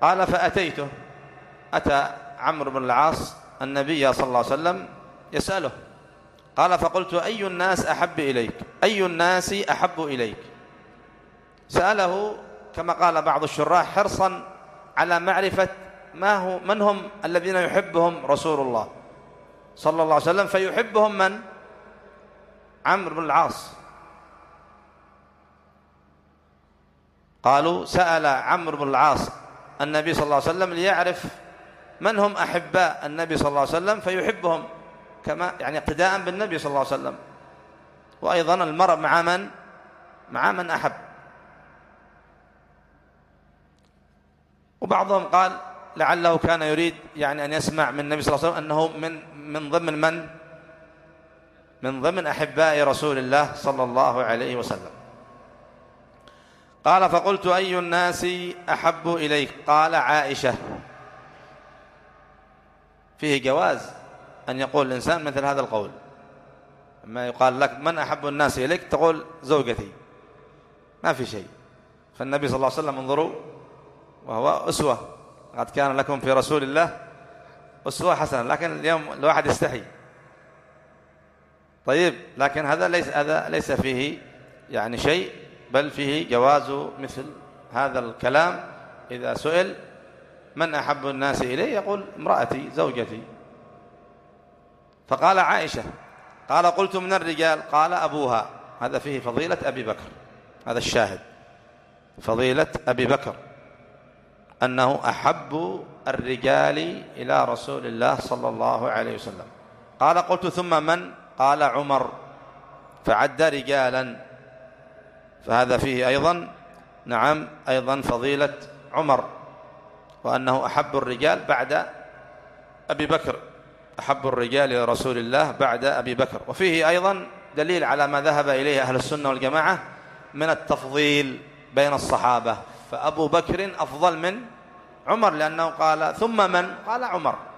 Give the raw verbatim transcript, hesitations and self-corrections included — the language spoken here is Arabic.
قال فأتيته، أتى عمرو بن العاص النبي صلى الله عليه وسلم يسأله، قال فقلت أي الناس أحب إليك، أي الناس أحب إليك؟ سأله كما قال بعض الشراح حرصا على معرفة ما هو من هم الذين يحبهم رسول الله صلى الله عليه وسلم، فيحبهم من؟ عمرو بن العاص. قالوا سأل عمرو بن العاص النبي صلى الله عليه وسلم ليعرف من هم أحباء النبي صلى الله عليه وسلم فيحبهم، كما يعني اقتداء بالنبي صلى الله عليه وسلم. وأيضا المرء مع من؟ مع من أحب. وبعضهم قال لعله كان يريد يعني أن يسمع من النبي صلى الله عليه وسلم أنه من من ضمن من؟ من ضمن أحباء رسول الله صلى الله عليه وسلم. قال فقلت أي الناس أحب إليك؟ قال عائشة. فيه جواز أن يقول الإنسان مثل هذا القول، أما يقال لك من أحب الناس إليك تقول زوجتي، ما في شيء. فالنبي صلى الله عليه وسلم انظروا وهو أسوة، قد كان لكم في رسول الله أسوة حسنة، لكن اليوم الواحد يستحي. طيب لكن هذا ليس هذا ليس فيه يعني شيء، بل فيه جواز مثل هذا الكلام. إذا سئل من أحب الناس إليه يقول امرأتي زوجتي. فقال عائشة. قال قلت من الرجال؟ قال أبوها. هذا فيه فضيلة أبي بكر، هذا الشاهد، فضيلة أبي بكر أنه أحب الرجال إلى رسول الله صلى الله عليه وسلم. قال قلت ثم من؟ قال عمر، فعد رجالا. فهذا فيه أيضا نعم أيضا فضيلة عمر، وأنه أحب الرجال بعد أبي بكر، أحب الرجال إلى رسول الله بعد أبي بكر. وفيه أيضا دليل على ما ذهب إليه أهل السنة والجماعة من التفضيل بين الصحابة، فأبو بكر أفضل من عمر، لأنه قال ثم من؟ قال عمر.